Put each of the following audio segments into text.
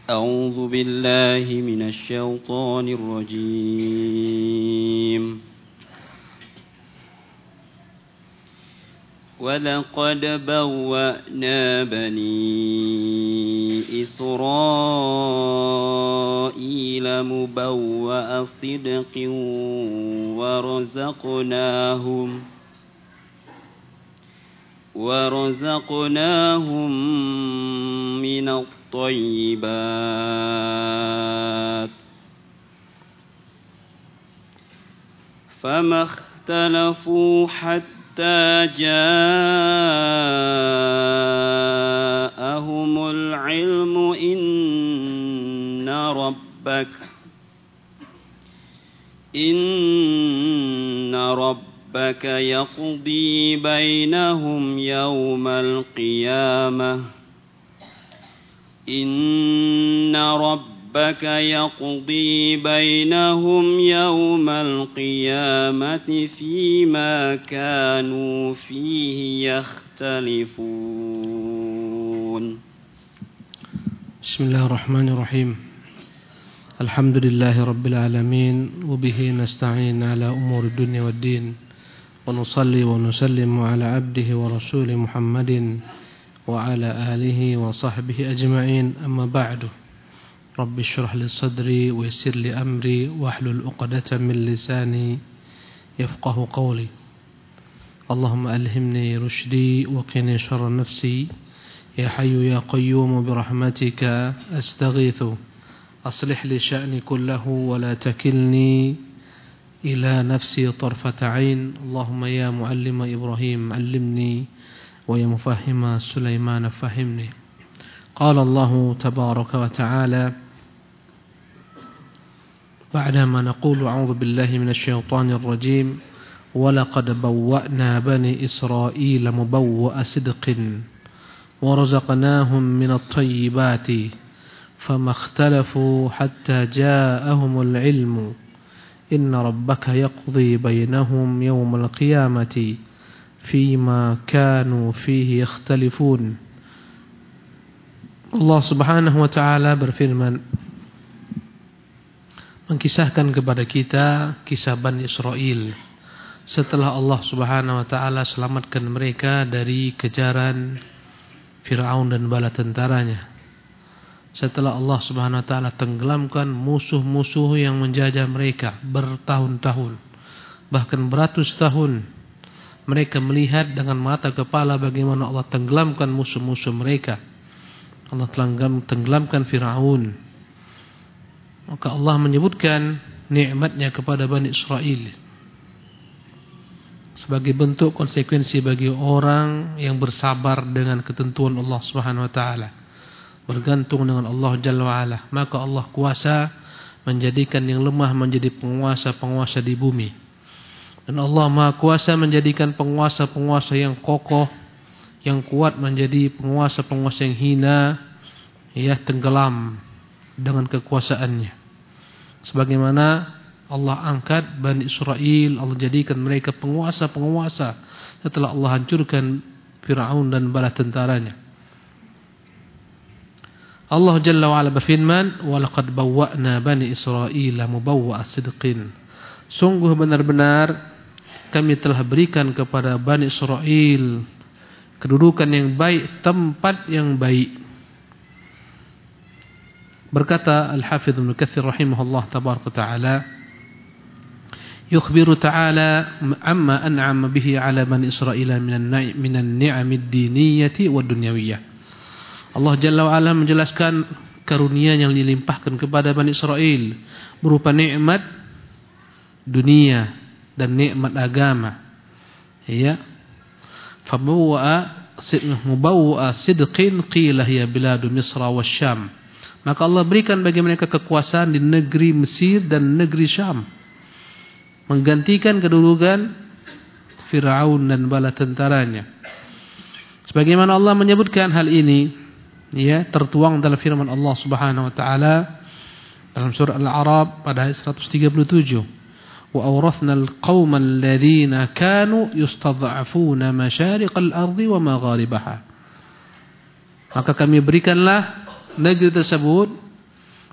أعوذ بالله من الشيطان الرجيم ولقد بوأنا بني إسرائيل مبوأ صدق ورزقناهم من الطيبات فما اختلفوا حتى جاءهم العلم إن ربك يقضي بينهم يوم القيامة فيما كانوا فيه يختلفون. بسم الله الرحمن الرحيم. الحمد لله رب العالمين وبه نستعين على أمور الدنيا والدين ونصلي ونسلم على عبده ورسوله محمد وعلى آله وصحبه أجمعين. أما بعد، رب اشرح لي صدري ويسر لي أمري واحلل عقدة من لساني يفقه قولي. اللهم ألهمني رشدي وقني شر نفسي يا حي يا قيوم برحمتك أستغيث أصلح لي شأني كله ولا تكلني إلى نفسي طرفة عين. اللهم يا معلم إبراهيم علمني ويا مفهم سليمان فهمني. قال الله تبارك وتعالى بعدما نقول أعوذ بالله من الشيطان الرجيم ولقد بوأنا بني إسرائيل مبوأ صدق ورزقناهم من الطيبات فما اختلفوا حتى جاءهم العلم إن ربك يقضي بينهم يوم القيامة فيما كانوا فيه يختلفون. Allah Subhanahu wa taala berfirman, mengkisahkan kepada kita kisah Bani Israel setelah Allah Subhanahu wa taala selamatkan mereka dari kejaran Firaun dan bala tentaranya. Setelah Allah Subhanahu wa taala tenggelamkan musuh-musuh yang menjajah mereka bertahun-tahun, bahkan beratus tahun, mereka melihat dengan mata kepala bagaimana Allah tenggelamkan musuh-musuh mereka. Allah tenggelamkan Firaun. Maka Allah menyebutkan nikmatnya kepada Bani Israel sebagai bentuk konsekuensi bagi orang yang bersabar dengan ketentuan Allah Subhanahu wa taala, bergantung dengan Allah Jalla wa Ala. Maka Allah kuasa menjadikan yang lemah menjadi penguasa-penguasa di bumi, dan Allah Maha kuasa menjadikan penguasa-penguasa yang kokoh, yang kuat menjadi penguasa-penguasa yang hina, ya, tenggelam dengan kekuasaannya. Sebagaimana Allah angkat Bani Israel, Allah jadikan mereka penguasa-penguasa setelah Allah hancurkan Firaun dan bala tentaranya. Allah Jalla wa Ala berfirman, "Walaqad bawwa'na Bani Israila mubawwa'a sidqin." Sungguh benar-benar kami telah berikan kepada Bani Israel kedudukan yang baik, tempat yang baik. Berkata Al-Hafidh Ibn Katsir rahimahullah tabaraka ta'ala, yukhbiru ta'ala amma an'ama bihi ala Bani Israila minan ni'amid diniyati wad dunyawiyah. Allah Jalla wa Ala menjelaskan karunia yang dilimpahkan kepada Bani Israel berupa nikmat dunia dan nikmat agama. Ya. Mubawwa'a sidqin qila hiya biladu Misra wa Syam. Maka Allah berikan bagi mereka kekuasaan di negeri Mesir dan negeri Syam, menggantikan kedudukan Firaun dan bala tentaranya. Sebagaimana Allah menyebutkan hal ini, ya, tertuang dalam firman Allah Subhanahu wa taala dalam surah Al-A'raf pada ayat 137. وأورثنا القوم الذين كانوا يستضعفون مشارق الأرض ومغاربها. Maka kami berikanlah negeri tersebut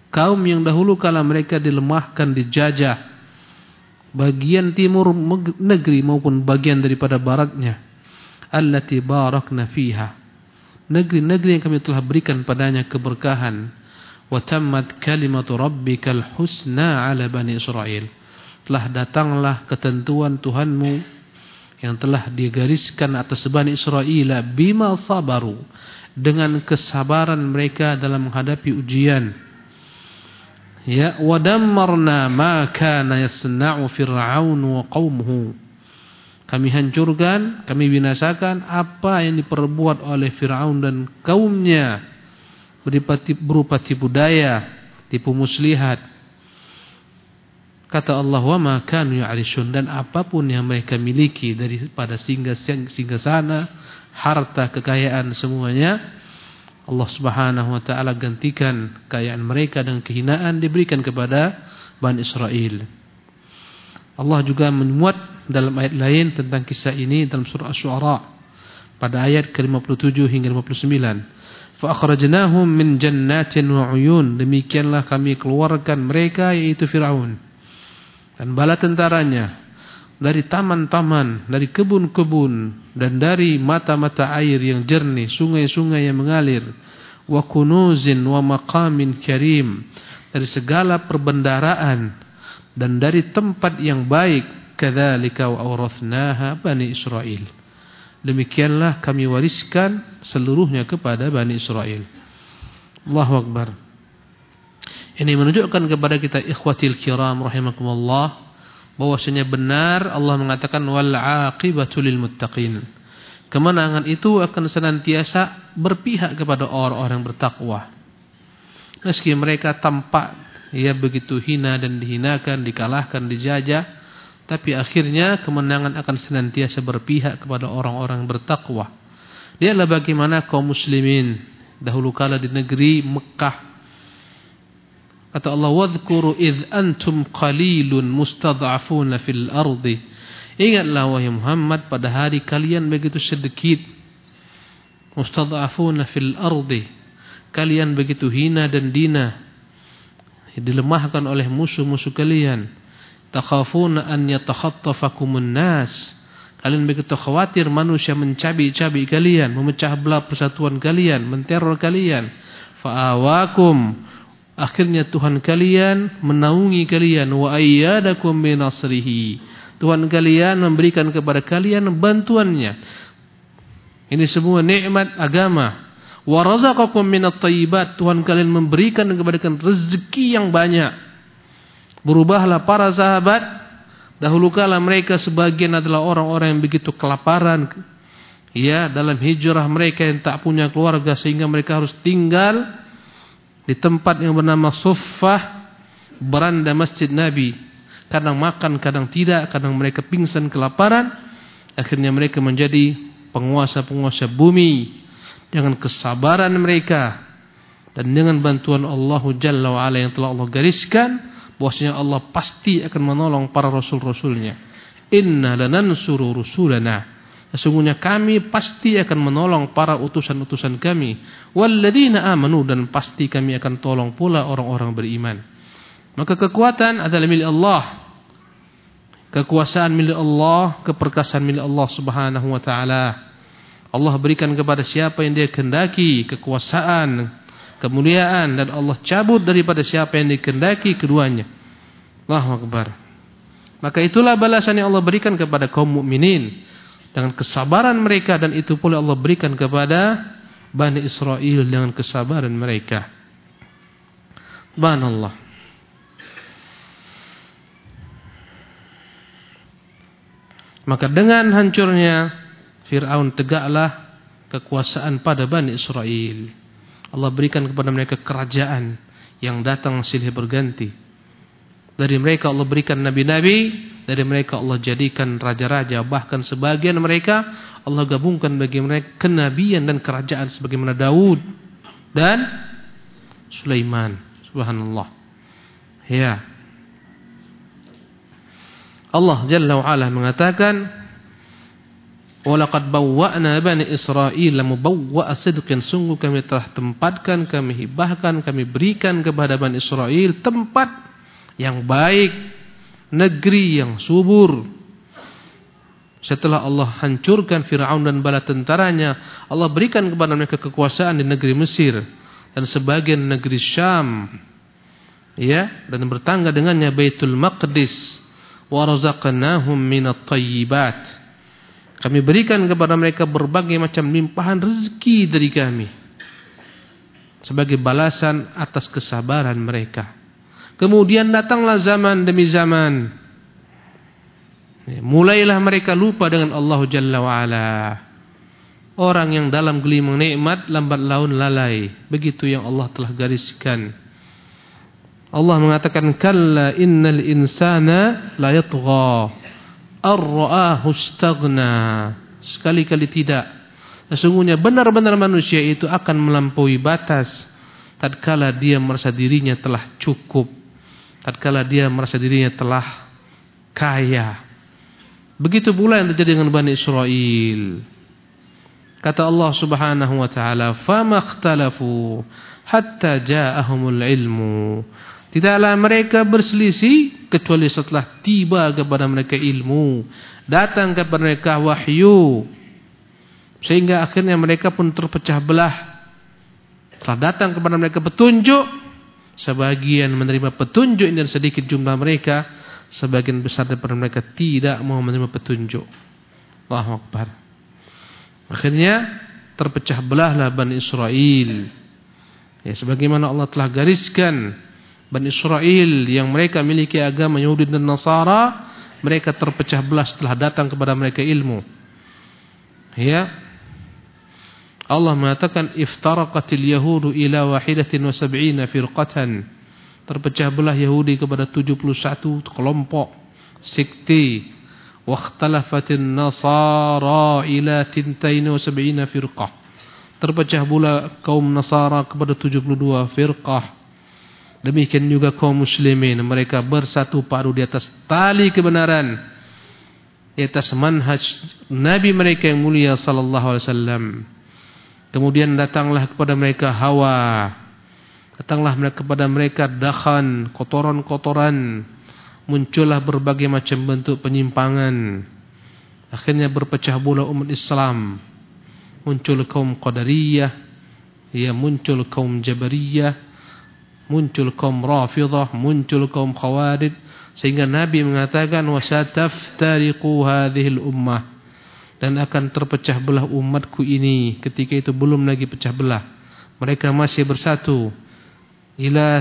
kaum yang dahulu kala mereka dilemahkan, dijajah, bagian timur negeri maupun bagian daripada baratnya. Allati barakna fiha, negeri-negeri yang kami telah berikan padanya keberkahan. Wa tammat kalimatu rabbikal husna ala bani Israel, telah datanglah ketentuan Tuhanmu yang telah digariskan atas Bani Israel bima sabaru, dengan kesabaran mereka dalam menghadapi ujian. Ya, wa dammarna ma kana yasna'u fir'aun wa qaumuhu, kami hancurkan, kami binasakan apa yang diperbuat oleh Fir'aun dan kaumnya berupa tipu daya, tipu muslihat. Kata Allah, wa ma kanu ya'rishun, dan apapun yang mereka miliki daripada singgasana, harta, kekayaan, semuanya Allah Subhanahu wa taala gantikan kekayaan mereka dengan kehinaan diberikan kepada Bani Israel. Allah juga memuat dalam ayat lain tentang kisah ini dalam surah Asy-Syu'ara pada ayat ke-57 hingga 59. Fa akhrajnahum min jannatin wa 'uyun, demikianlah kami keluarkan mereka yaitu Firaun dan bala tentaranya dari taman-taman, dari kebun-kebun dan dari mata-mata air yang jernih, sungai-sungai yang mengalir, wa kunuzin wa maqamin karim, dari segala perbendaraan dan dari tempat yang baik. Kadzalika wa awrathnaha Bani Israil, demikianlah kami wariskan seluruhnya kepada Bani Israel. Allahu Akbar. Ini menunjukkan kepada kita ikhwatil kiram rahimakumullah, bahwasanya benar Allah mengatakan wal aqibatu lil muttaqin, kemenangan itu akan senantiasa berpihak kepada orang-orang bertakwa. Meski mereka tampak begitu hina dan dihinakan, dikalahkan, dijajah, tapi akhirnya kemenangan akan senantiasa berpihak kepada orang-orang bertakwa. Dia adalah bagaimana kaum muslimin dahulu kala di negeri Mekah. Kata Allah, wadhkuru idh antum qalilun mustad'afuna fil ardi, ingatlah wahai Muhammad pada hari kalian begitu sedikit, mustad'afuna fil ardi, kalian begitu hina dan dina, dilemahkan oleh musuh-musuh kalian. Takhafuna an yatakhattafakumun nas, kalian begitu khawatir manusia mencabi-cabi kalian, memecah belah persatuan kalian, menteror kalian. Fa'awakum, akhirnya Tuhan kalian menaungi kalian. Wa ayyadakum binasrihi, Tuhan kalian memberikan kepada kalian bantuannya. Ini semua nikmat agama. Wa razaqakum minat thayyibat, Tuhan kalian memberikan kepada kalian rezeki yang banyak. Berubahlah para sahabat, dahulu kala mereka sebagian adalah orang-orang yang begitu kelaparan, dalam hijrah mereka yang tak punya keluarga, sehingga mereka harus tinggal di tempat yang bernama Suffah, beranda masjid Nabi. Kadang makan, kadang tidak, kadang mereka pingsan kelaparan. Akhirnya mereka menjadi penguasa-penguasa bumi dengan kesabaran mereka dan dengan bantuan Allah Jalla wa Ala yang telah Allah gariskan, bahwasanya Allah pasti akan menolong para rasul-rasulnya. Inna lanansuru rusulana, sesungguhnya kami pasti akan menolong para utusan-utusan kami. Walladzina amanu, dan pasti kami akan tolong pula orang-orang beriman. Maka kekuatan adalah milik Allah, kekuasaan milik Allah, keperkasaan milik Allah Subhanahu wa taala. Allah berikan kepada siapa yang Dia kehendaki kekuasaan, kemuliaan, dan Allah cabut daripada siapa yang dikehendaki keduanya. Allahu Akbar. Maka itulah balasan yang Allah berikan kepada kaum mukminin dengan kesabaran mereka, dan itu pula Allah berikan kepada Bani Israel dengan kesabaran mereka. Subhanallah. Maka dengan hancurnya Fir'aun, tegaklah kekuasaan pada Bani Israel. Allah berikan kepada mereka kerajaan yang datang silih berganti. Dari mereka Allah berikan nabi-nabi, dari mereka Allah jadikan raja-raja, bahkan sebagian mereka Allah gabungkan bagi mereka kenabian dan kerajaan sebagaimana Daud dan Sulaiman. Subhanallah. Ya. Allah Jalla wa Ala mengatakan, Walaqad bawwa'na bani Israil mubawwa'a sidqin, sungguh kami telah tempatkan, kami hibahkan, kami berikan kepada Bani Israil tempat yang baik, negeri yang subur. Setelah Allah hancurkan Fir'aun dan bala tentaranya, Allah berikan kepada mereka kekuasaan di negeri Mesir dan sebagian negeri Syam, ya, dan bertangga dengannya Baitul Maqdis. Wa razaqnahum minat thayyibat, kami berikan kepada mereka berbagai macam limpahan rezeki dari kami sebagai balasan atas kesabaran mereka. Kemudian datanglah zaman demi zaman, mulailah mereka lupa dengan Allah Jalla wa'ala. Orang yang dalam gelimang nikmat lambat laun lalai. Begitu yang Allah telah gariskan. Allah mengatakan, kalla innal insana la yatgha ar-ra'ahu istaghna. Sekali-kali tidak. Sesungguhnya benar-benar manusia itu akan melampaui batas tatkala dia merasa dirinya telah cukup, tatkala dia merasa dirinya telah kaya. Begitu pula yang terjadi dengan Bani Israil. Kata Allah Subhanahu wa taala, "Famakhtalafu hatta ja'ahumul ilmu." Tidaklah mereka berselisih kecuali setelah tiba kepada mereka ilmu, datang kepada mereka wahyu, sehingga akhirnya mereka pun terpecah belah. Setelah datang kepada mereka petunjuk, sebagian menerima petunjuk dan sedikit jumlah mereka, sebagian besar daripada mereka tidak mau menerima petunjuk. Allahu Akbar. Akhirnya terpecah belahlah Bani Israil. Ya, sebagaimana Allah telah gariskan, Bani Israil yang mereka miliki agama Yahudi dan Nasara, mereka terpecah belah setelah datang kepada mereka ilmu. Ya, Allah mengatakan iftaraqatil yahudu ila wahidatin wa sab'ina firqatan. Terpecah belah Yahudi kepada 71 kelompok sekte. Wa ikhtalafatin nasara ila 72 firqah. Terpecah pula kaum Nasara kepada 72 firqah. Demikian juga kaum muslimin, mereka bersatu padu di atas tali kebenaran, di atas manhaj Nabi mereka yang mulia sallallahu alaihi wasallam. Kemudian datanglah kepada mereka hawa, datanglah kepada mereka dakhan, kotoran-kotoran, muncullah berbagai macam bentuk penyimpangan. Akhirnya berpecah belah umat Islam. Muncul kaum Qadariyah, ya, muncul kaum Jabariyah, muncul kaum Rafidhah, muncul kaum Khawarij, sehingga Nabi mengatakan wasataftariqu hadhil ummah, dan akan terpecah belah umatku ini. Ketika itu belum lagi pecah belah, mereka masih bersatu. Ila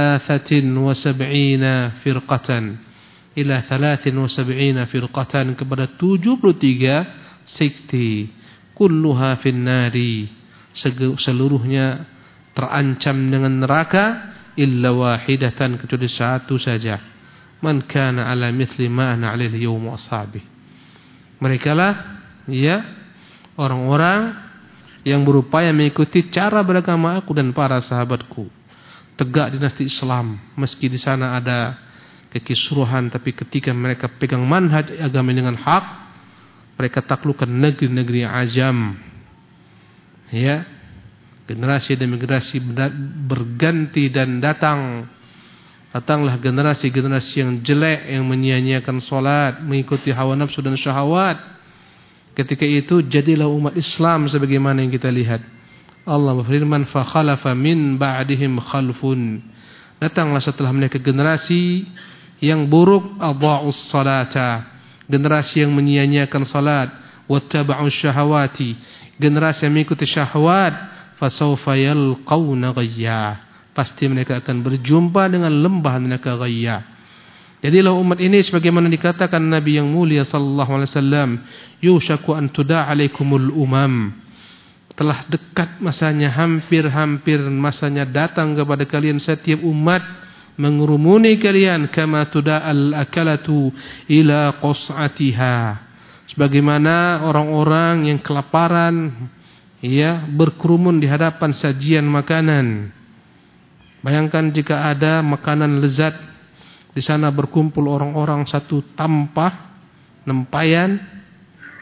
73 firqatan, ila 73 firqatan, kepada 73 sekte. Kulluha finnari, seluruhnya terancam dengan neraka, illa wahidatan, kecuali satu saja. Man kana ala mithli ma ana alaihi yawm ashabi. Mereka lah, ya, orang-orang yang berupaya mengikuti cara beragama aku dan para sahabatku. Tegak dinasti Islam, meski di sana ada kekisruhan, tapi ketika mereka pegang manhaj agama dengan hak, mereka taklukkan negeri-negeri ajam. Ya, generasi demi generasi berganti dan datanglah generasi-generasi yang jelek, yang menyia-nyiakan salat, mengikuti hawa nafsu dan syahwat. Ketika itu jadilah umat Islam sebagaimana yang kita lihat. Allah berfirman, fa khalafa min ba'dihim khalfun. Datanglah setelah mereka generasi yang buruk, adha'us salata, generasi yang menyia-nyiakan salat, wattaba'us syahawati, generasi yang mengikuti syahwat, fasawfa yalqawna ghayya, pasti mereka akan berjumpa dengan lembah neraka ghayya. Jadilah umat ini sebagaimana dikatakan Nabi yang mulia sallallahu alaihi wasallam, yushaku an tuda'a alaikumul umam, telah dekat masanya, hampir masanya datang kepada kalian setiap umat mengurumuni kalian, kama tuda'al akalatu ila qas'atiha, sebagaimana orang-orang yang kelaparan, ya, berkerumun di hadapan sajian makanan. Bayangkan jika ada makanan lezat, di sana berkumpul orang-orang satu tampah, nempayan,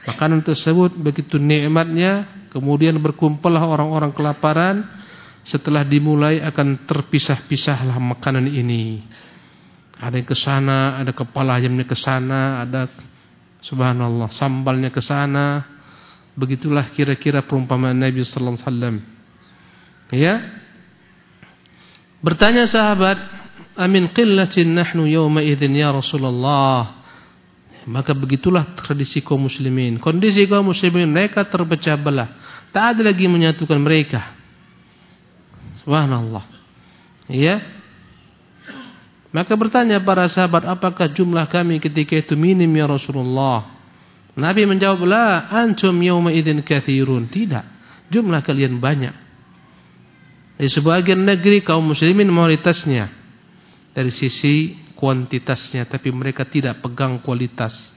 Makanan tersebut begitu nikmatnya, kemudian berkumpullah orang-orang kelaparan. Setelah dimulai akan terpisah-pisahlah makanan ini. Ada yang ke sana, ada kepala ayamnya ke sana, ada subhanallah sambalnya ke sana. Begitulah kira-kira perumpamaan Nabi sallallahu alaihi wasallam. Ya. Bertanya sahabat, "Amin qillatin nahnu yawma idzin ya Rasulullah?" Maka begitulah tradisi kaum muslimin. Kondisi kaum muslimin, mereka terpecah belah. Tak ada lagi menyatukan mereka. Subhanallah. Ya. Maka bertanya para sahabat, apakah jumlah kami ketika itu minim ya Rasulullah? Nabi menjawab, la antum yawma idzin katsirun. Tidak, jumlah kalian banyak. Di sebagian negeri kaum muslimin mayoritasnya dari sisi kuantitasnya, tapi mereka tidak pegang kualitas.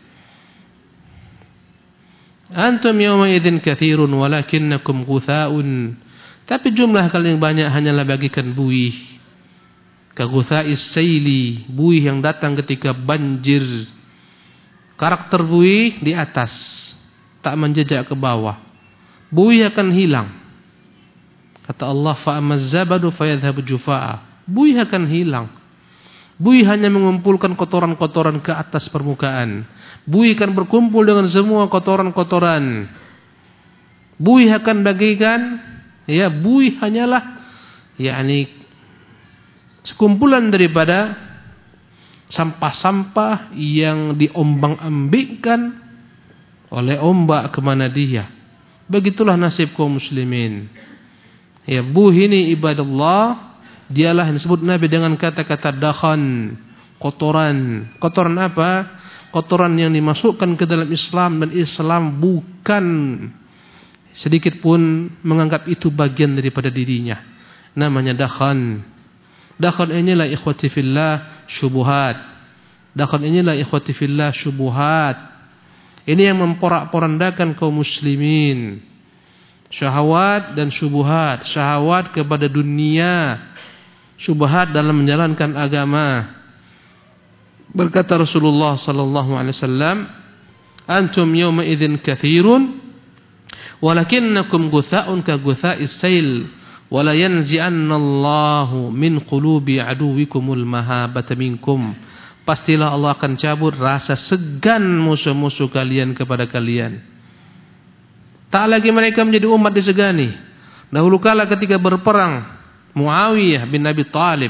Antum yawma idzin katsirun walakinnakum ghutha'un. Tapi jumlah kalian banyak hanyalah bagikan buih. Kagutha'is saili, buih yang datang ketika banjir. Karakter buih di atas, tak menjejak ke bawah. Buih akan hilang. Kata Allah, fa'amaz zabadu fayadhhabu jufa'a. Buih akan hilang. Buih hanya mengumpulkan kotoran-kotoran ke atas permukaan. Buih akan berkumpul dengan semua kotoran-kotoran. Buih akan bagikan, ya, buih hanyalah yakni sekumpulan daripada sampah-sampah yang diombang-ambingkan oleh ombak kemana dia. Begitulah nasib kaum muslimin. Ya, buih ini ibadallah, dialah yang disebut Nabi dengan kata-kata dakhan, kotoran. Kotoran apa? Kotoran yang dimasukkan ke dalam Islam, dan Islam bukan sedikit pun menganggap itu bagian daripada dirinya. Namanya dakhan. Dakhan inilah ikhwati fillah syubhat. Dakhan inilah ikhwati fillah syubhat. Ini yang memporak-porandakan kaum muslimin. Syahwat dan syubhat. Syahwat kepada dunia, syubhat dalam menjalankan agama. Berkata Rasulullah sallallahu alaihi wasallam, antum yawma idzin katsirun walakinnakum gutha'un ka gutha'is sail wala yanzi'annallahu min qulubi aduwikumul mahabata minkum. Pastilah Allah akan cabut rasa segan musuh-musuh kalian kepada kalian. Tak lagi mereka menjadi umat disegani. Dahulu kala ketika berperang Muawiyah bin Abi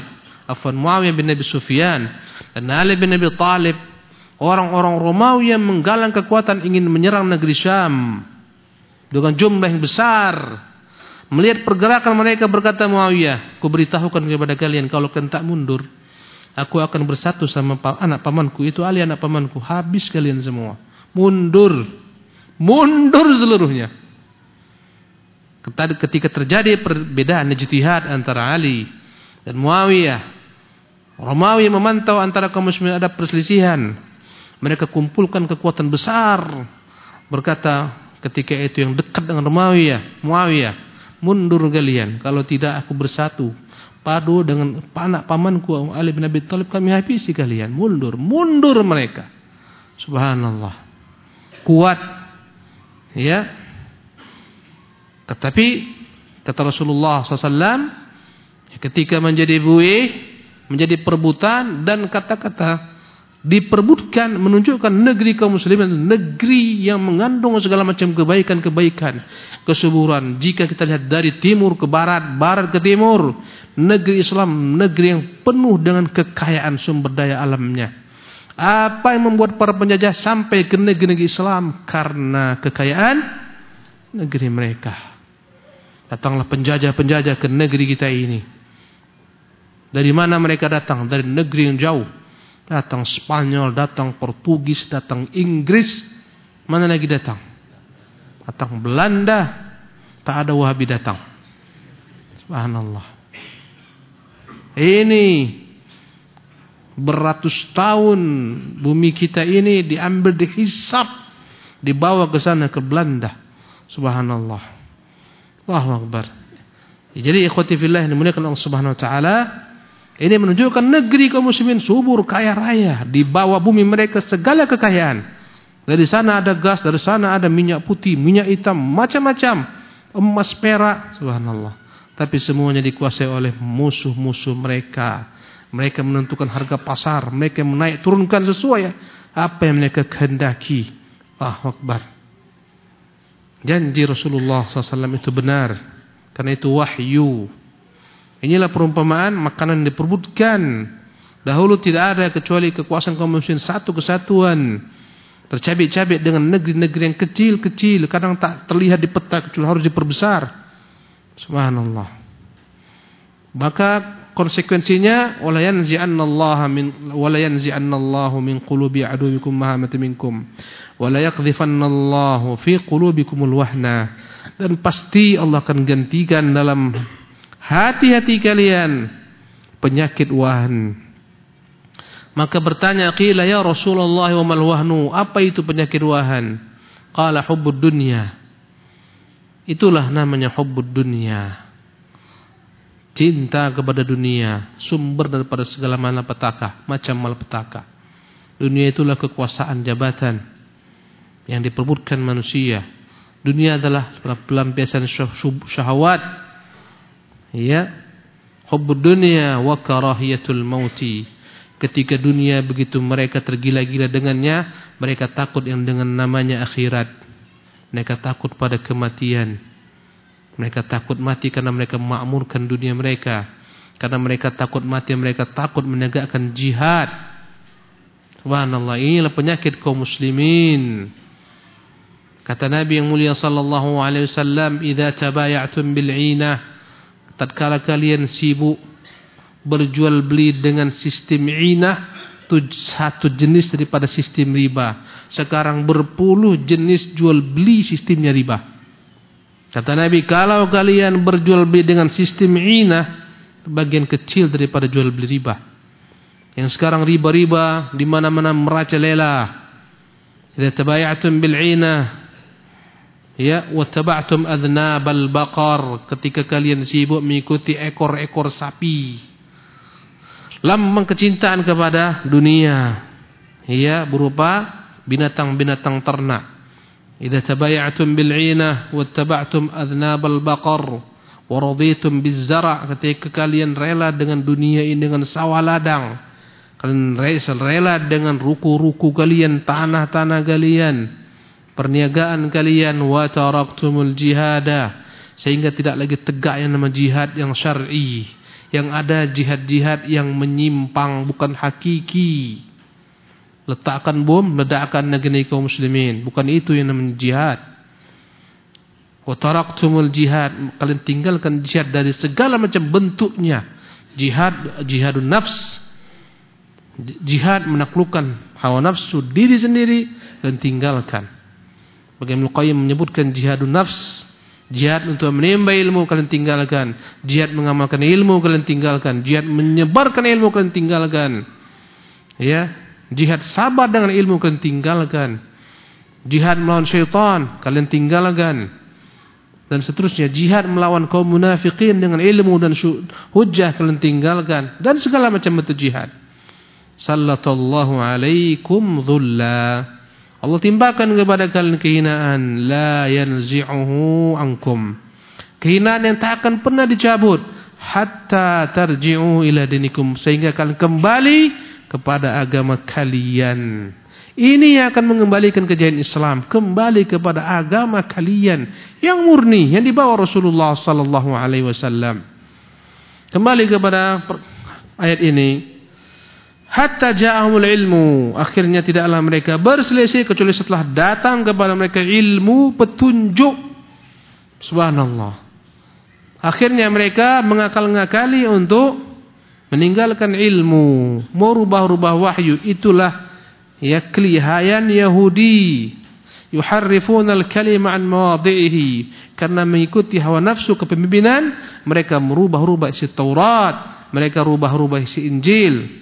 Sufyan dan Ali bin Abi Thalib, orang-orang Romawi yang menggalang kekuatan ingin menyerang negeri Syam dengan jumlah yang besar. Melihat pergerakan mereka, berkata Muawiyah, ku beritahukan kepada kalian, kalau kalian tak mundur, aku akan bersatu sama anak pamanku, itu Ali anak pamanku, habis kalian semua. Mundur. Mundur seluruhnya. Ketika terjadi perbedaan ijtihad antara Ali dan Muawiyah, Romawi memantau antara kaum muslimin ada perselisihan. Mereka kumpulkan kekuatan besar. Berkata ketika itu yang dekat dengan Muawiyah, mundur kalian, kalau tidak aku bersatu padu dengan anak pamanku Ali bin Abi Thalib, kami habisi kalian. Mundur mereka. Subhanallah. Kuat. Ya. Tetapi kata Rasulullah SAW, ketika menjadi buih, menjadi perebutan, dan kata-kata diperbutkan menunjukkan negeri kaum muslimin, negeri yang mengandung segala macam kebaikan-kebaikan, kesuburan. Jika kita lihat dari timur ke barat, barat ke timur, negeri Islam, negeri yang penuh dengan kekayaan sumber daya alamnya. Apa yang membuat para penjajah sampai ke negeri-negeri Islam? Karena kekayaan negeri mereka. Datanglah penjajah-penjajah ke negeri kita ini. Dari mana mereka datang? Dari negeri yang jauh. Datang Spanyol, datang Portugis, datang Inggris. Mana lagi datang? Datang Belanda. Tak ada Wahabi datang. Subhanallah. Ini beratus tahun bumi kita ini diambil, dihisap, dibawa ke sana, ke Belanda. Subhanallah. Allahu Akbar. Jadi ikhwati fillah yang dimuliakan Allah Subhanahu wa taala, ini menunjukkan negeri kaum muslimin subur, kaya raya, di bawah bumi mereka segala kekayaan. Dari sana ada gas, dari sana ada minyak putih, minyak hitam, macam-macam, emas, perak, subhanallah. Tapi semuanya dikuasai oleh musuh-musuh mereka. Mereka menentukan harga pasar, mereka menaik turunkan sesuai apa yang mereka kehendaki. Allahu Akbar. Janji Rasulullah SAW itu benar, karena itu wahyu. Inilah perumpamaan makanan diperbutkan. Dahulu tidak ada kecuali kekuasaan kaum muslimin satu kesatuan, tercabik-cabik dengan negeri-negeri yang kecil-kecil, kadang tak terlihat di peta kecuali harus diperbesar. Subhanallah. Maka konsekuensinya wala yanzi'annallahu min qulubi aduwikum mahamata minkum wala yaqdhifannallahu fi qulubikumul wahna, dan pasti Allah akan gantikan dalam hati-hati kalian penyakit wahan. Maka bertanya qila ya Rasulullah wa mal wahnu, apa itu penyakit wahan? Qala hubbud dunya. Itulah namanya hubbud dunya, cinta kepada dunia, sumber daripada segala macam malapetaka. Dunia itulah kekuasaan, jabatan yang diperbutkan manusia. Dunia adalah pelampiasan syahwat. Ya, hubbud dunya wa karahiyatul mauti. Ketika dunia begitu mereka tergila-gila dengannya, mereka takut yang dengan namanya akhirat. Mereka takut pada kematian. Mereka takut mati karena mereka memakmurkan dunia mereka. Karena mereka takut mati, mereka takut menegakkan jihad. Subhanallah, inilah penyakit kaum muslimin. Kata Nabi yang mulia sallallahu alaihi wasallam, "Idza tabaya'tum bil 'inah", tatkala kalian sibuk berjual beli dengan sistem inah, itu satu jenis daripada sistem riba. Sekarang berpuluh jenis jual beli sistemnya riba. Kata Nabi, kalau kalian berjual beli dengan sistem inah, bagian kecil daripada jual beli riba. Yang sekarang riba-riba di mana-mana merajalela. Idza tabaya'tum bil 'inah, ya, wattaba'tum adnabal baqar, ketika kalian sibuk mengikuti ekor-ekor sapi, lambang kecintaan kepada dunia, ya, berupa binatang-binatang ternak. Idza tabaya'tum bil 'inah wattaba'tum adnabal baqar wa raditum biz zara', ketika kalian rela dengan dunia ini, dengan sawah ladang, kalian rela dengan ruku-ruku kalian, tanah-tanah kalian, perniagaan kalian, wa taraktumul jihada, sehingga tidak lagi tegak yang nama jihad yang syar'i, yang ada jihad-jihad yang menyimpang, bukan hakiki. Letakkan bom, ledakkan negeri kaum muslimin, bukan itu yang namanya jihad. Wa taraktumul jihad, kalian tinggalkan jihad dari segala macam bentuknya. Jihadun nafs, jihad menaklukkan hawa nafsu diri sendiri, dan tinggalkan. Bagaimana Qayyim menyebutkan jihadun nafs, jihad untuk menimba ilmu kalian tinggalkan, jihad mengamalkan ilmu kalian tinggalkan, jihad menyebarkan ilmu kalian tinggalkan, ya, jihad sabar dengan ilmu kalian tinggalkan, jihad melawan syaitan kalian tinggalkan, dan seterusnya. Jihad melawan kaum munafikin dengan ilmu dan hujjah kalian tinggalkan, dan segala macam bentuk jihad. Sallallahu alaikum dhulla, Allah timpakan kepada kalian kehinaan, la yanzi'uhu ankum, kehinaan yang tak akan pernah dicabut, hatta tarji'u ila dinikum, sehingga kalian kembali kepada agama kalian. Ini yang akan mengembalikan kejayaan Islam, kembali kepada agama kalian yang murni, yang dibawa Rasulullah sallallahu alaihi wasallam. Kembali kepada ayat ini. Hatta ja'ahumul ilmu, akhirnya tidaklah mereka berselisih kecuali setelah datang kepada mereka ilmu, petunjuk. Subhanallah. Akhirnya mereka mengakal-ngakali untuk meninggalkan ilmu, merubah-rubah wahyu. Itulah ya kelihayan Yahudi, yuharrifuna al-kalima an mawadhihi, karena mengikuti hawa nafsu kepemimpinan, mereka merubah-rubah isi Taurat, mereka rubah-rubah isi Injil.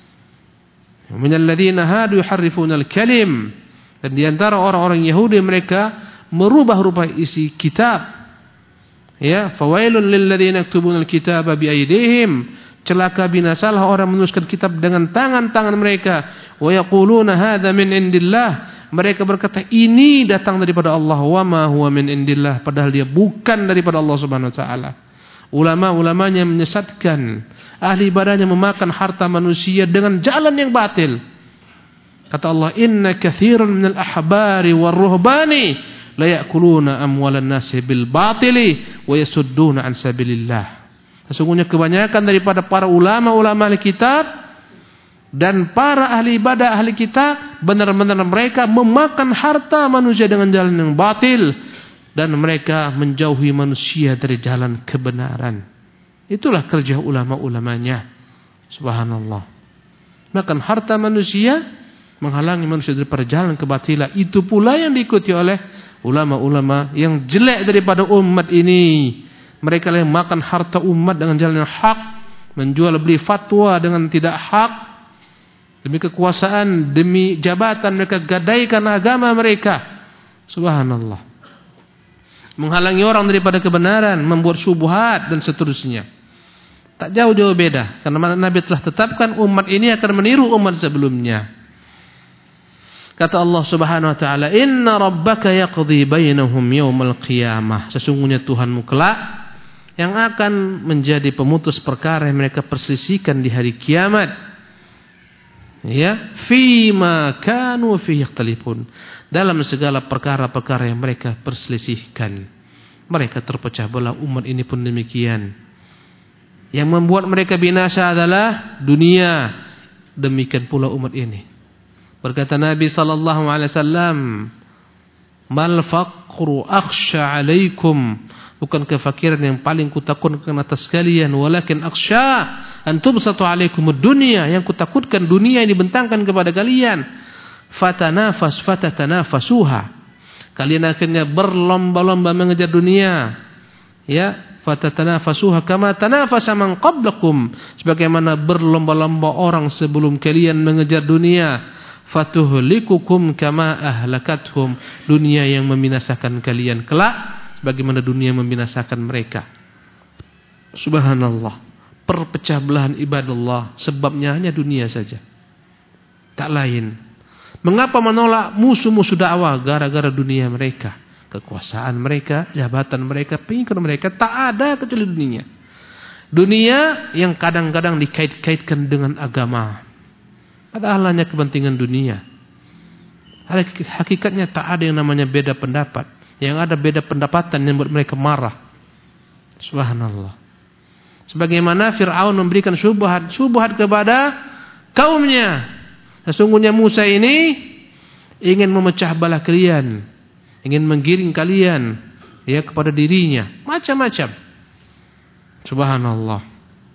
Minal ladzina hadu yuharrifuna al-kalim, dan di antara orang-orang Yahudi mereka merubah-rubah isi kitab. Ya, fawailun lil ladzina yaktubuna al-kitaba bi aydihim, celaka binasalah orang menuliskan kitab dengan tangan-tangan mereka. Wa yaquluna hadza min indillah, Mereka berkata ini datang daripada Allah, wa ma huwa min indillah, padahal dia bukan daripada Allah Subhanahu wa taala. Ulama-ulamanya menyesatkan, ahli ibadahnya memakan harta manusia dengan jalan yang batil. Kata Allah, inna katsiran minal ahbari war ruhbani la ya'kuluna amwalan nasi bil batili wa yasudduna an sabilillah. Sesungguhnya kebanyakan daripada para ulama-ulama ahli kitab dan para ahli ibadah ahli kitab, benar-benar mereka memakan harta manusia dengan jalan yang batil, dan mereka menjauhi manusia dari jalan kebenaran. Itulah kerja ulama-ulamanya. Subhanallah. Makan harta manusia, menghalangi manusia daripada jalan kebatilan. Itu pula yang diikuti oleh ulama-ulama yang jelek daripada umat ini. Mereka yang makan harta umat dengan jalan yang hak, menjual beli fatwa dengan tidak hak, demi kekuasaan, demi jabatan mereka gadaikan agama mereka. Subhanallah. Menghalangi orang daripada kebenaran, membuat syubhat dan seterusnya. Tak jauh-jauh beda, karena Nabi telah tetapkan umat ini akan meniru umat sebelumnya. Kata Allah Subhanahu wa taala, "Inna rabbaka yaqdi bainahum yaumal qiyamah." Sesungguhnya Tuhanmu kelak yang akan menjadi pemutus perkara yang mereka perselisihkan di hari kiamat. Ya, fima kanu fihi ikhtalifun. Dalam segala perkara-perkara yang mereka perselisihkan. Mereka terpecah belah, umat ini pun demikian. Yang membuat mereka binasa adalah dunia. Demikian pula umat ini. Berkata Nabi sallallahu alaihi wasallam, "Mal faqru akhsha 'alaikum." Bukan kefakiran yang paling kutakutkan atas kalian, walakin akhsha an tubsatu 'alaikum ad-dunya. Yang kutakutkan dunia yang dibentangkan kepada kalian. Fatatanafasuha. Kalian akhirnya berlomba-lomba mengejar dunia. Ya, fatatanafasuha kama tanafasa man qablakum. Sebagaimana berlomba-lomba orang sebelum kalian mengejar dunia. Fatuhlikukum kama ahlakathum. Dunia yang membinasakan kalian kelak bagaimana dunia membinasakan mereka. Subhanallah. Perpecah belahan ibadallah sebabnya hanya dunia saja, tak lain. Mengapa menolak musuh-musuh dakwah? Gara-gara dunia mereka, kekuasaan mereka, jabatan mereka, pengikut mereka, tak ada kecuali dunia. Dunia yang kadang-kadang dikait-kaitkan dengan agama, padahal hanya kepentingan dunia. Hakikatnya tak ada yang namanya beda pendapat. Yang ada beda pendapatan yang membuat mereka marah. Subhanallah. Sebagaimana Fir'aun memberikan syubhat kepada kaumnya. Sesungguhnya Musa ini ingin memecah belah kalian, ingin menggiring kalian ya kepada dirinya, macam-macam. Subhanallah.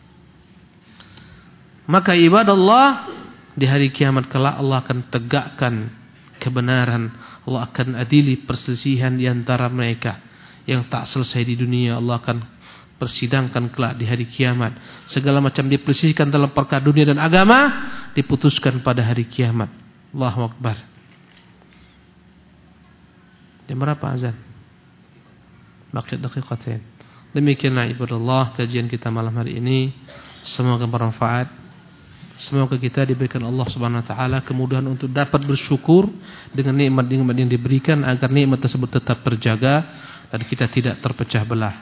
Maka ibadallah, di hari kiamat kelak Allah akan tegakkan kebenaran. Allah akan adili perselisihan di antara mereka yang tak selesai di dunia. Allah akan persidangkan kelak di hari kiamat. Segala macam diperselisihkan dalam perkara dunia dan agama diputuskan pada hari kiamat. Allahu Akbar. Jam berapa azan? Baqi daqiqatain. Demikianlah ibadallah kajian kita malam hari ini. Semoga bermanfaat. Semoga kita diberikan Allah Subhanahu wa taala kemudahan untuk dapat bersyukur dengan nikmat-nikmat yang diberikan, agar nikmat tersebut tetap terjaga dan kita tidak terpecah belah.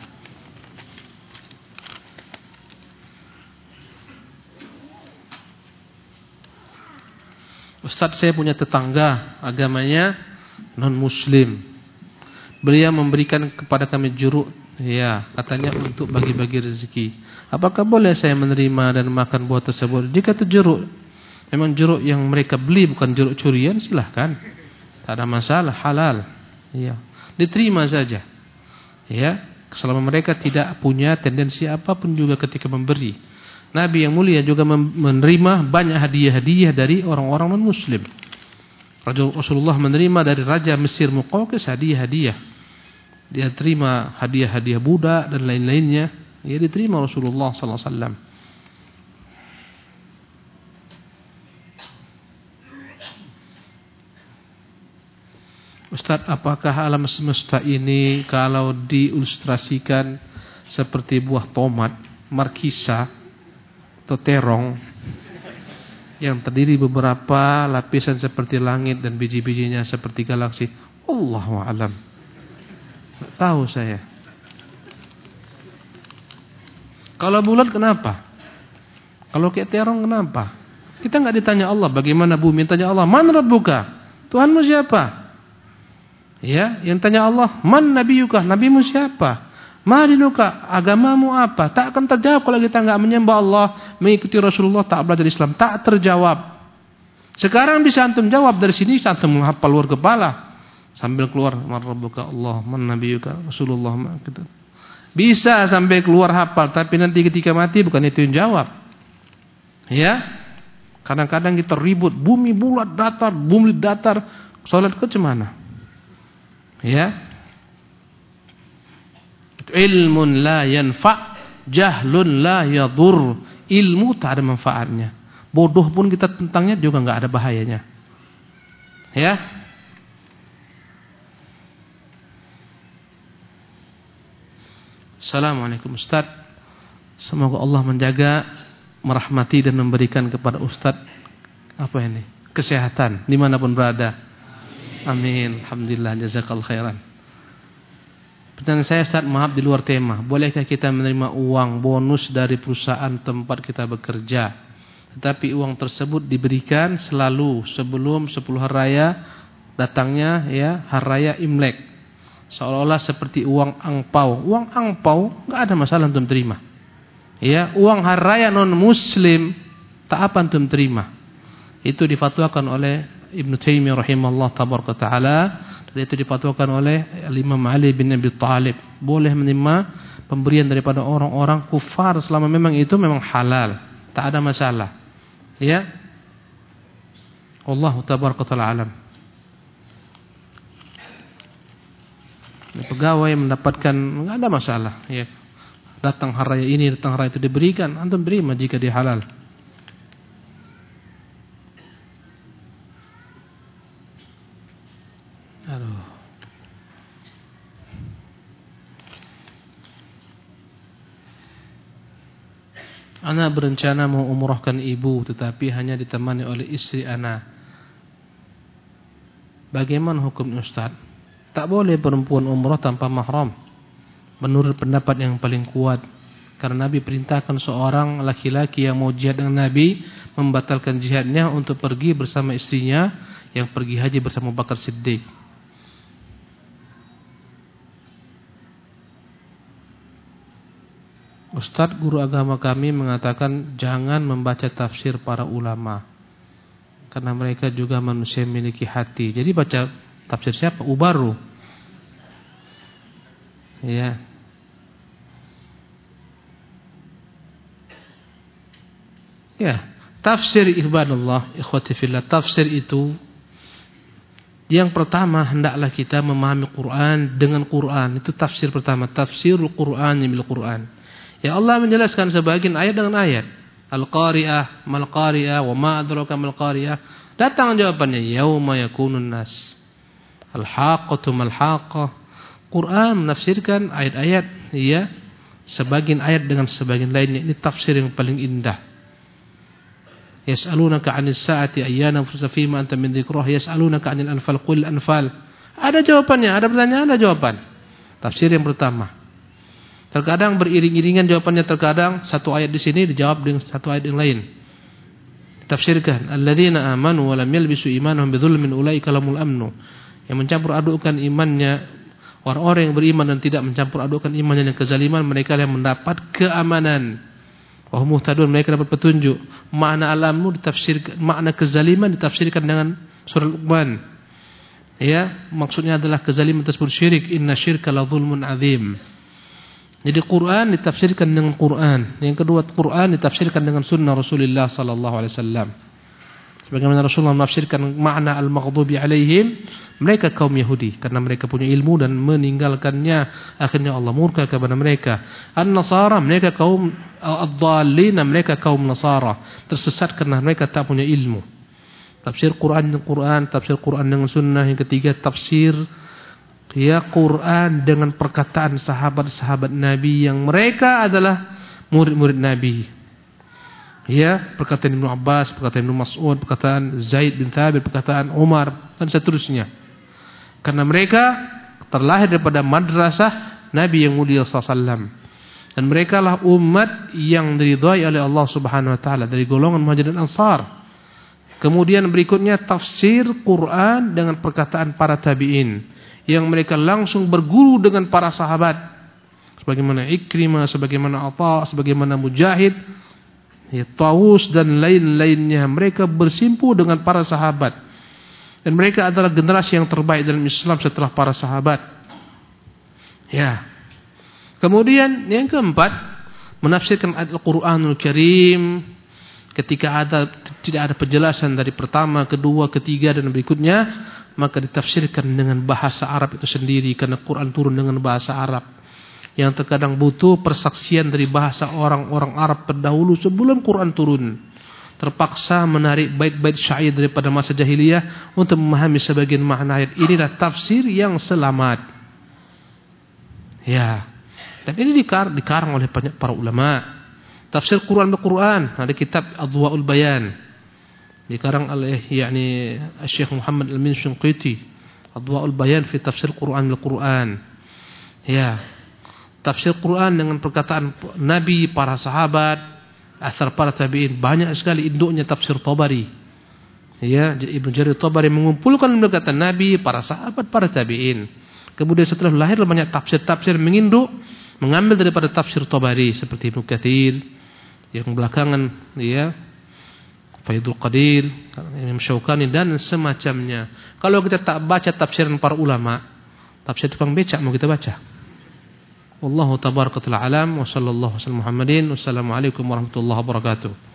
Ustaz, saya punya tetangga agamanya non muslim. Beliau memberikan kepada kami jeruk, ya, katanya untuk bagi-bagi rezeki. Apakah boleh saya menerima dan makan buah tersebut? Jika itu jeruk, memang jeruk yang mereka beli bukan jeruk curian, silahkan, tak ada masalah, halal. Ya, diterima saja. Ya, selama mereka tidak punya tendensi apapun juga ketika memberi. Nabi yang mulia juga menerima banyak hadiah-hadiah dari orang-orang non-muslim. Rasulullah menerima dari Raja Mesir Muqawqis hadiah-hadiah. Dia terima hadiah-hadiah budak dan lain-lainnya. Dia diterima Rasulullah sallallahu alaihi wasallam. Ustaz, apakah alam semesta ini kalau diilustrasikan seperti buah tomat, markisa atau terong, yang terdiri beberapa lapisan seperti langit dan biji-bijinya seperti galaksi. Allahu a'lam. Tahu saya. Kalau bulat kenapa? Kalau kayak terong kenapa? Kita enggak ditanya Allah bagaimana bumi, tanya Allah, "Man rabbuka?" Tuhanmu siapa? Ya, yang tanya Allah, "Man nabiyuka?" Nabimu siapa? "Ma dinuka?" Agamamu apa? Tak akan terjawab kalau kita enggak menyembah Allah, mengikuti Rasulullah, tak belajar Islam, tak terjawab. Sekarang bisa antum jawab dari sini, antum menghafal luar kepala. Sambil keluar, "Man rabbuka?" Allah, "Man nabiyuka?" Rasulullah gitu. Bisa sampai keluar hafal, tapi nanti ketika mati bukan itu yang jawab. Ya. Kadang-kadang kita ribut, bumi bulat datar, bumi datar, salat ke mana? Ya. Ilmun la yanfa', jahlun la yadur. Ilmu tak ada manfaatnya. Bodoh pun kita tentangnya juga enggak ada bahayanya. Ya. Assalamualaikum Ustaz. Semoga Allah menjaga, merahmati dan memberikan kepada Ustaz kesehatan dimanapun berada. Amin. Alhamdulillah, jazakallahu khairan. Pertanyaan saya, Ustaz, maaf di luar tema. Bolehkah kita menerima uang bonus dari perusahaan tempat kita bekerja, tetapi uang tersebut diberikan selalu sebelum 10 hari raya datangnya, ya, hari raya Imlek, seolah-olah seperti uang angpau. Uang angpau enggak ada masalah untuk terima. Ya, uang hari raya non muslim tak apa antum terima. Itu difatwakan oleh Ibnu Taimiyah rahimahullah tabaraka taala, dan itu difatwakan oleh Imam Ali bin Abi Thalib. Boleh menerima pemberian daripada orang-orang kufar selama memang itu memang halal, tak ada masalah. Ya. Allah tabaraka taala alam. Pegawai mendapatkan enggak ada masalah, ya. Datang hari raya ini, datang hari raya itu diberikan, antum terima jika dia halal. Aduh. Ana berencana mau umrahkan ibu, tetapi hanya ditemani oleh istri ana. Bagaimana hukum Ustaz? Tak boleh perempuan umrah tanpa mahram, menurut pendapat yang paling kuat. Karena Nabi perintahkan seorang laki-laki yang mau jihad dengan Nabi membatalkan jihadnya untuk pergi bersama istrinya yang pergi haji bersama Abu Bakar Siddiq. Ustadz, guru agama kami mengatakan jangan membaca tafsir para ulama, karena mereka juga manusia memiliki hati. Jadi baca tafsir siapa? Ubaru. Ya. Ya, tafsir ibadallah, ikhwati fillah, tafsir itu yang pertama hendaklah kita memahami Quran dengan Quran. Itu tafsir pertama, tafsirul Quran bil Quran. Ya, Allah menjelaskan sebagian ayat dengan ayat. Al-Qari'ah, mal-Qari'ah, wa ma adraka mal-Qari'ah. Datang jawabannya, yauma yakunun nas. Al-Haqqatu mal-Haqqah. Quran menafsirkan ayat-ayat, ya, sebagian ayat dengan sebagian lainnya. Ini tafsir yang paling indah. Yas'alunaka 'anis sa'ati ayyana mursaha fima anta min dzikrah, yas'alunaka 'anil anfal qul anfal. Ada jawabannya, ada pertanyaan, ada jawaban. Tafsir yang pertama. Terkadang beriring-iringan jawabannya, terkadang satu ayat di sini dijawab dengan satu ayat yang lain. Tafsirkan, alladzina amanu wa lam yalbisu imanahum bidzulmin ulaika lahumul amnu. Yang mencampur adukkan imannya, orang-orang yang beriman dan tidak mencampur adukkan imannya dengan kezaliman, mereka yang mendapat keamanan. Wa hum muhtadun, mereka dapat petunjuk. Makna al-amnu ditafsirkan, makna kezaliman ditafsirkan dengan surah Luqman. Ya, maksudnya adalah kezaliman tersebut syirik. Inna syirka la dzulmun adzim. Jadi Quran ditafsirkan dengan Quran. Yang kedua, Quran ditafsirkan dengan sunnah Rasulullah sallallahu alaihi wasallam. Sebagaimana Rasulullah menafsirkan makna al-maghdubi alaihim, mereka kaum Yahudi, karena mereka punya ilmu dan meninggalkannya, akhirnya Allah murka kepada mereka. An-Nasara, mereka kaum ad-dallin, mereka kaum Nasara, tersesat karena mereka tak punya ilmu. Tafsir Quran dengan Quran, tafsir Quran dengan sunnah. Yang ketiga, tafsir Quran dengan perkataan sahabat-sahabat Nabi yang mereka adalah murid-murid Nabi. Ya, perkataan Ibnu Abbas, perkataan Ibnu Mas'ud, perkataan Zaid bin Thabit, perkataan Umar dan seterusnya. Karena mereka terlahir daripada madrasah Nabi yang mulia sallallahu alaihi wasallam. Dan mereka lah umat yang diridhai oleh Allah Subhanahu wa taala dari golongan Muhajirin Ansar. Kemudian berikutnya tafsir Quran dengan perkataan para tabi'in yang mereka langsung berguru dengan para sahabat. Sebagaimana Ikrimah, sebagaimana Atha, sebagaimana Mujahid, ya, Tawus dan lain-lainnya, mereka bersimpu dengan para sahabat. Dan mereka adalah generasi yang terbaik dalam Islam setelah para sahabat. Ya. Kemudian yang keempat, menafsirkan Al-Qur'anul Karim ketika tidak ada penjelasan dari pertama, kedua, ketiga dan berikutnya, maka ditafsirkan dengan bahasa Arab itu sendiri, karena Quran turun dengan bahasa Arab yang terkadang butuh persaksian dari bahasa orang-orang Arab terdahulu sebelum Quran turun. Terpaksa menarik bait-bait syair daripada masa jahiliyah untuk memahami sebagian makna ayat. Inilah tafsir yang selamat. Ya. Dan ini dikarang oleh banyak para ulama. Tafsir Quran bil-Quran, ada kitab Adwa'ul Bayan. Dikarang oleh Syekh Muhammad Al-Min Shinqiti. Adwa'ul Bayan fi tafsir Quran bil-Quran. Ya. Tafsir Quran dengan perkataan Nabi, para sahabat, asar para tabi'in, banyak sekali induknya tafsir Tabari. Ya, Ibnu Jarir Tabari mengumpulkan perkataan Nabi, para sahabat, para tabi'in. Kemudian setelah lahir banyak tafsir-tafsir mengambil daripada tafsir Tabari seperti Ibnu Katsir yang belakangan, ya, Faidul Qadir, Imam Syaukani dan semacamnya. Kalau kita tak baca tafsiran para ulama, tafsir tukang becak mau kita baca. Wallahu tabaraka wa ta'ala alam wa sallallahu alaihi Muhammadin. Wassalamualaikum warahmatullahi wabarakatuh.